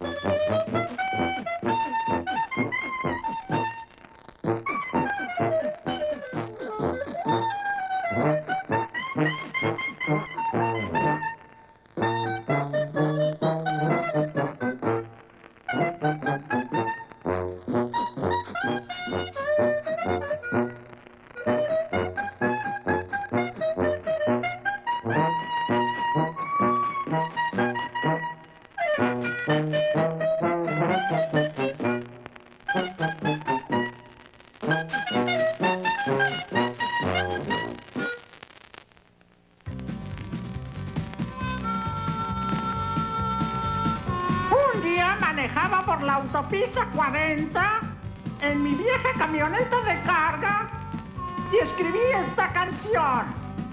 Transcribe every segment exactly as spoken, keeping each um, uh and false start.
Un día manejaba por la autopista cuarenta en mi vieja camioneta de carga y escribí esta canción.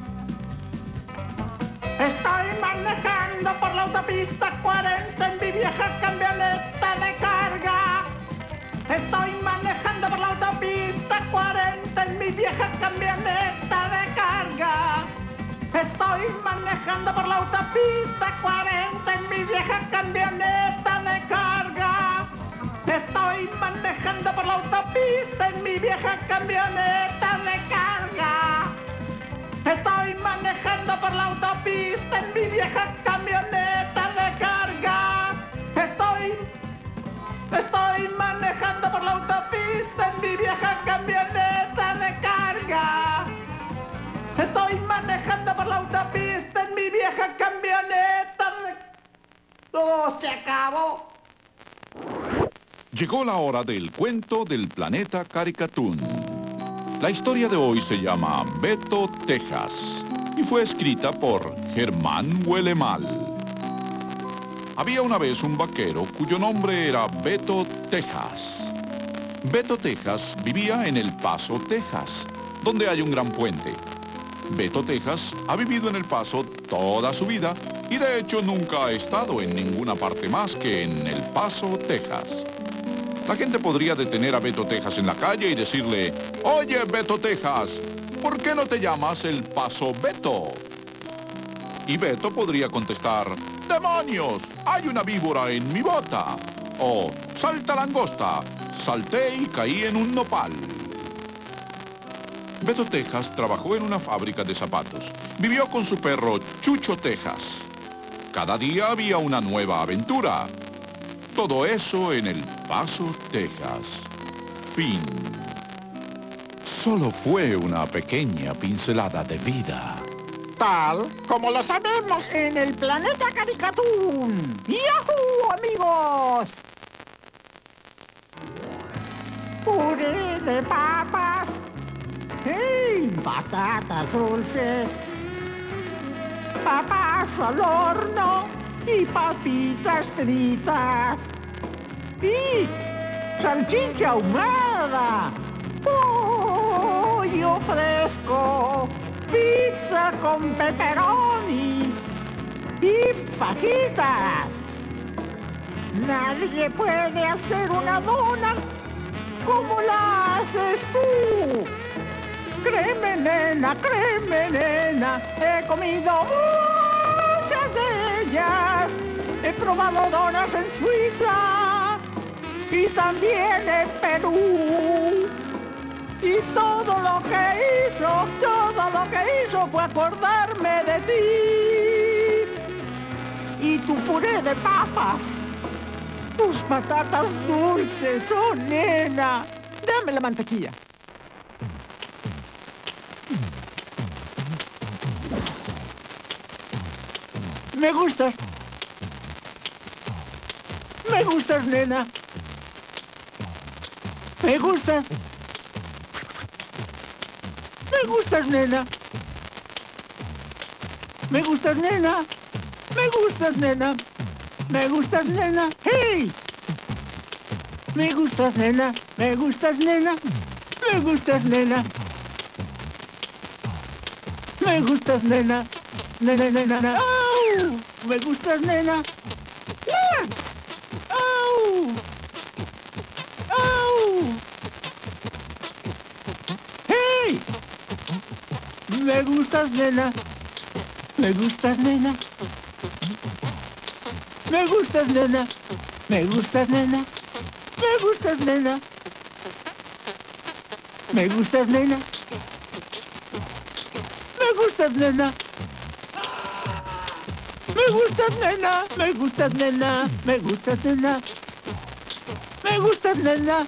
Estoy manejando por la autopista cuarenta en mi vieja camioneta de carga. Estoy manejando por la autopista cuarenta en mi vieja camioneta de carga. Estoy manejando por la autopista cuarenta en mi vieja camioneta de carga. Estoy manejando por la autopista en mi vieja camioneta de carga. Estoy manejando por la autopista en mi vieja camioneta de carga. Estoy, estoy manejando por la autopista en mi vieja camioneta de carga. Estoy manejando por la autopista en mi vieja camioneta de... ¡Todo se acabó! Llegó la hora del cuento del planeta Caricatún. La historia de hoy se llama Beto, Texas, y fue escrita por Germán Huelemal. Había una vez un vaquero cuyo nombre era Beto, Texas. Beto, Texas vivía en El Paso, Texas, donde hay un gran puente. Beto, Texas ha vivido en El Paso toda su vida y de hecho nunca ha estado en ninguna parte más que en El Paso, Texas. La gente podría detener a Beto, Texas en la calle y decirle: «Oye, Beto, Texas, ¿por qué no te llamas El Paso Beto?». Y Beto podría contestar: «¡Demonios! ¡Hay una víbora en mi bota!». O: «¡Salta langosta! Salté y caí en un nopal». Beto, Texas trabajó en una fábrica de zapatos. Vivió con su perro Chucho, Texas. Cada día había una nueva aventura. Todo eso en El Paso, Texas. Fin. Solo fue una pequeña pincelada de vida. Tal como lo sabemos en el planeta Caricatún. ¡Yahoo, amigos! Puré de papas. ¡Hey! Patatas dulces. Papas al horno. Y papitas fritas. Y salchicha ahumada. Pollo fresco. Pizza con pepperoni. Y fajitas. Nadie puede hacer una dona como la haces tú. Créeme, nena, créeme, nena. He comido muchas de ellas. He probado donas en Suiza y también en Perú. Y todo lo que hizo, todo lo que hizo fue acordarme de ti. Y tu puré de papas, tus patatas dulces, oh nena. Dame la mantequilla. Me gustas. Me gustas, nena. Me gustas. Me gustas, nena. Me gustas, nena. Me gustas, nena. Me gustas, nena. ¡Hey! Me gustas, nena. Me gustas, nena. Me gustas, nena. Me gustas, nena. Nena, nena, nena. ¡Au! Me gustas, nena. ¡Ah! ¡Au! ¡Au! ¡Hey! Me gustas, nena. Me gustas, nena. Me gustas, nena. Me gustas, nena. Me gustas, nena. Me gustas, nena. Me gustas, nena. Me gustas, nena. Me gustas, nena. Me gustas, nena. Me gustas, nena.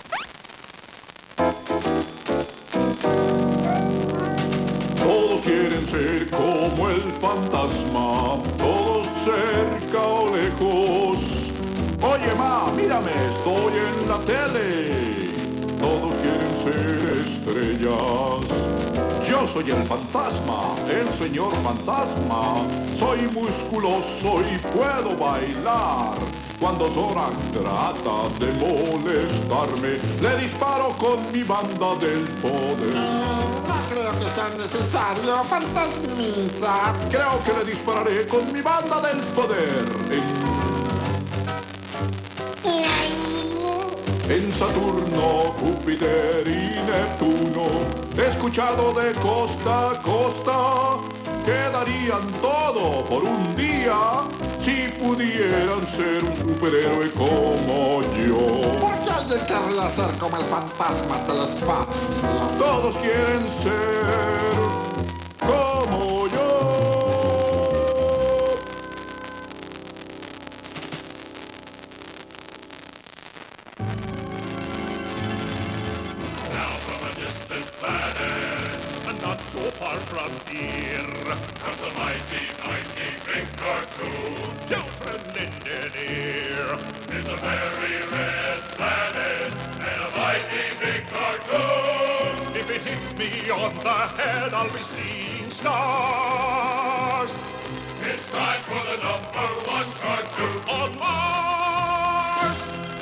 Todos quieren ser como el fantasma, todos cerca o lejos. Oye, ma, mírame, estoy en la tele. Todos quieren ser estrellas. Yo soy el fantasma, el señor fantasma. Soy musculoso y puedo bailar. Cuando Zora trata de molestarme, le disparo con mi banda del poder. No creo que sea necesario, fantasmita. Creo que le dispararé con mi banda del poder. En, en Saturno, Júpiter y Neptuno, he escuchado de costa a costa que darían todo por un día si pudieran ser un superhéroe como yo. ¿Por qué alguien querría ser como el fantasma del espacio? Todos quieren ser como yo. Now from a distant planet, and not so far from here, comes a mighty, mighty big cartoon. Children, lend an ear. It's a very red planet, and a mighty big cartoon. If it hits me on the head, I'll be seeing stars. It's time for the number one cartoon on Mars.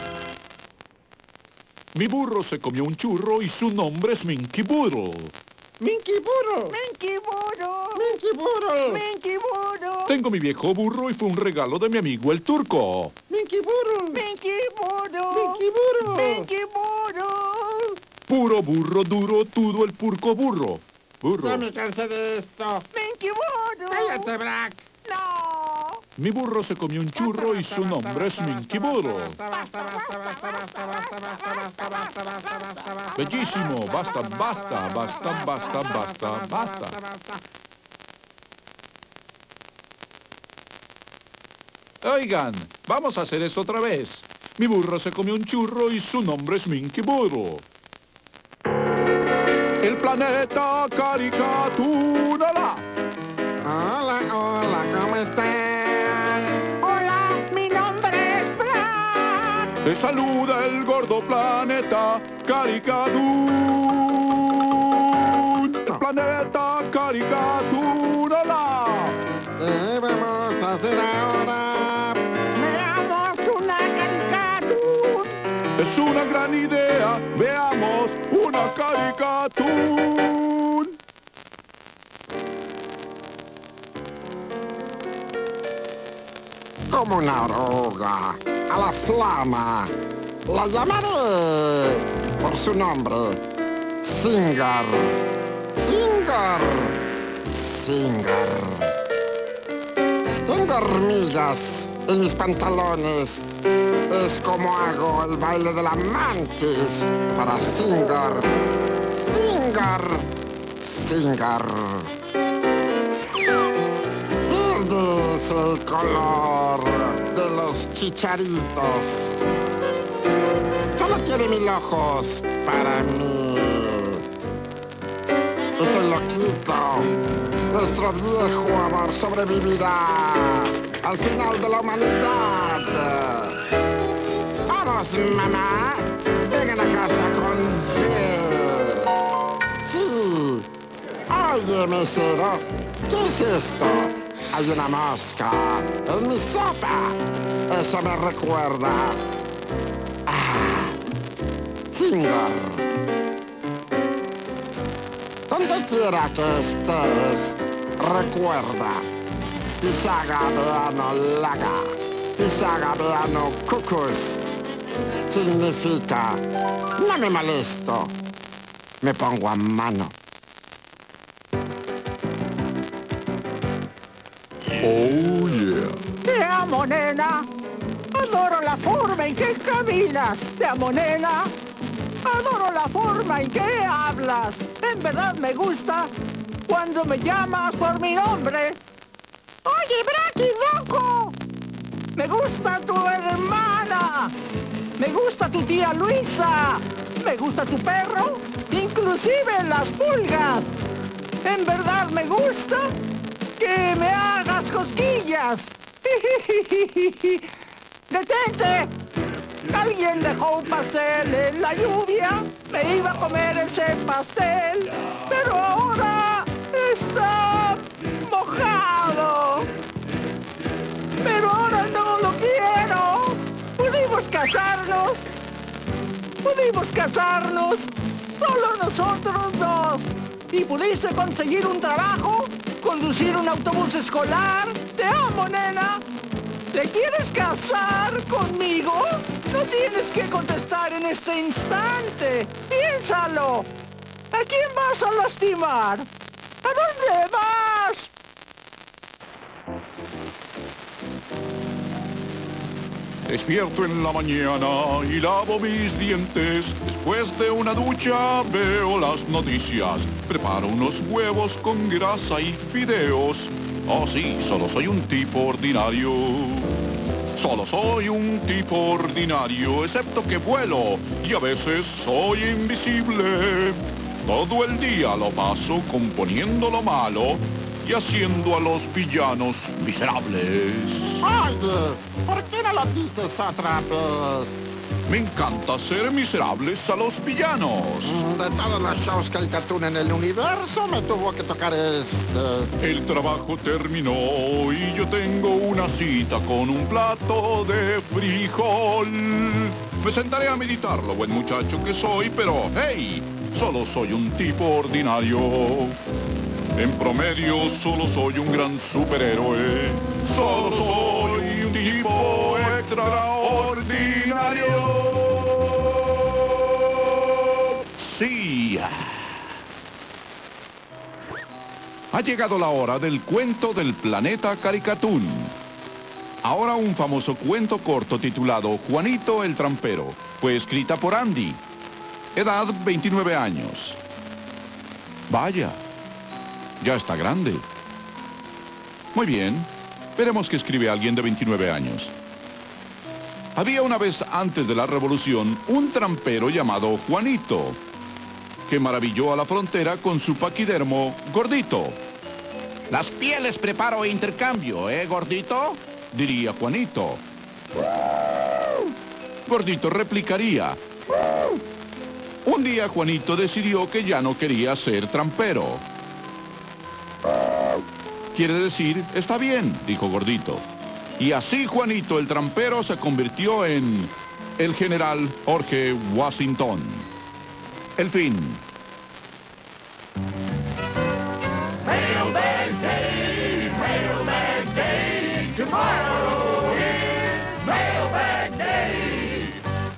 Mi burro se comió un churro y su nombre es Minky Burro. ¡Minky Burro! Minky Burro. ¡Minky Burro! Minky Burro. Tengo mi viejo burro y fue un regalo de mi amigo el turco. ¡Minky Burro! Minky Burro. ¡Minky Burro! Minky Burro. Puro burro duro, todo el purco burro. Burro. Ya me cansé de esto. Minky Burro. ¡Cállate, Brack! No. Mi burro se comió un churro y su nombre es Minky Burro. Bellísimo, basta, basta, basta, basta, basta, basta. Oigan, vamos a hacer esto otra vez. Mi burro se comió un churro y su nombre es Minky Burro. El planeta Caricatura. Hola, hola, ¿cómo están? Hola, mi nombre es Brack. Te saluda el gordo planeta Caricatura. El planeta Caricatura. ¿Qué vamos a hacer ahora? Veamos una caricatura. Es una gran idea, veamos una caricatura. Como una oruga, a la flama. La llamaré por su nombre. Singer. Singer. Singer. Tengo hormigas en mis pantalones. Es como hago el baile de la mantis para Singer. Singer. Singer. Verde es el color de los chicharitos. Solo quiere mil ojos para mí. Estoy loquito. Nuestro viejo amor sobrevivirá al final de la humanidad. Vamos, mamá. Vengan a casa con Z. Sí. Oye, mesero, ¿qué es esto? Hay una mosca en mi sopa. Eso me recuerda. Ah, Singer. Donde quiera que estés, recuerda. Pisaga beano laga. Pisaga beano cucus. Significa, no me molesto. Me pongo a mano. Oh, yeah. Te amo, nena. Adoro la forma en que caminas, te amo, nena. Adoro la forma en que hablas. En verdad me gusta cuando me llamas por mi nombre. Oye, Bracky, loco. Me gusta tu hermana. Me gusta tu tía Luisa. Me gusta tu perro. Inclusive las pulgas. En verdad me gusta que me hagas cosquillas. ¡Detente! Alguien dejó un pastel en la lluvia. Me iba a comer ese pastel, pero ahora está mojado. Pero ahora no lo quiero. Pudimos casarnos. Pudimos casarnos. Solo nosotros dos. Y pudiste conseguir un trabajo, conducir un autobús escolar. Te amo, nena. ¿Te quieres casar conmigo? No tienes que contestar en este instante. Piénsalo. ¿A quién vas a lastimar? ¿A dónde vas? Despierto en la mañana y lavo mis dientes. Después de una ducha veo las noticias. Preparo unos huevos con grasa y fideos. Oh sí, solo soy un tipo ordinario. Solo soy un tipo ordinario, excepto que vuelo y a veces soy invisible. Todo el día lo paso componiendo lo malo y haciendo a los villanos miserables. Oye, ¿por qué no lo dices otra vez? Me encanta hacer miserables a los villanos. De todos los shows Caricatún en el universo, me tuvo que tocar este. El trabajo terminó y yo tengo una cita con un plato de frijol. Me sentaré a meditar lo buen muchacho que soy, pero hey, solo soy un tipo ordinario. En promedio solo soy un gran superhéroe. Solo soy un tipo extraordinario. Sí. Ha llegado la hora del cuento del planeta Caricatún. Ahora un famoso cuento corto titulado Juanito el Trampero. Fue escrita por Andy. Edad veintinueve años. Vaya, ya está grande. Muy bien, veremos qué escribe alguien de veintinueve años. Había una vez antes de la revolución un trampero llamado Juanito, que maravilló a la frontera con su paquidermo Gordito. Las pieles preparo e intercambio, ¿eh, Gordito? Diría Juanito. Gordito replicaría. Un día Juanito decidió que ya no quería ser trampero. Quiere decir, está bien, dijo Gordito. Y así Juanito el trampero se convirtió en el general Jorge Washington. El fin. Mailbag Day, Mailbag Day, tomorrow is Mailbag Day.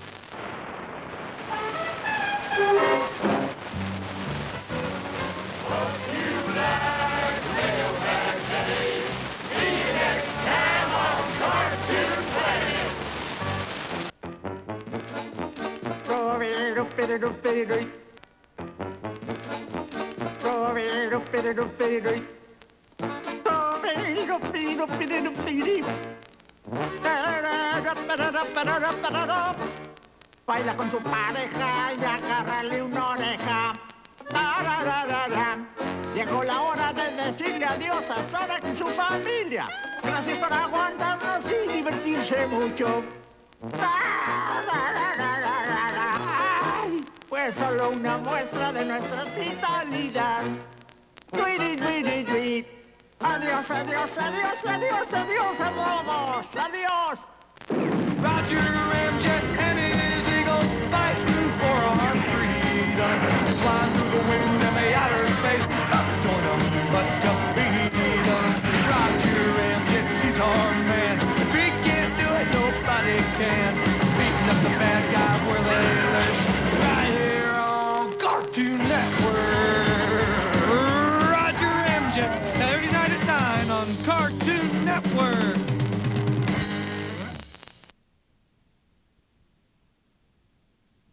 Hope you like Mailbag Day. See you next time on Cartoon Planet. Baila con tu pareja y agárrale una oreja. Llegó la hora de decirle adiós a Sora y su familia. Gracias por aguantarnos y divertirse mucho. Ay, pues solo una muestra de nuestra hospitalidad. Tweety, tweety, tweet. Adiós, adiós, adiós, adiós, adiós a todos. Adiós. Roger Ramjet and his eagle fighting for our freedom. Flying through the wind and the outer space. Not to join them, but to beat them. Roger Ramjet, he's our man. If he can't do it, nobody can. Beating up the bad guys where they live. Right here on Cartoon Network. Roger Ramjet, Saturday night at nine on Cartoon Network.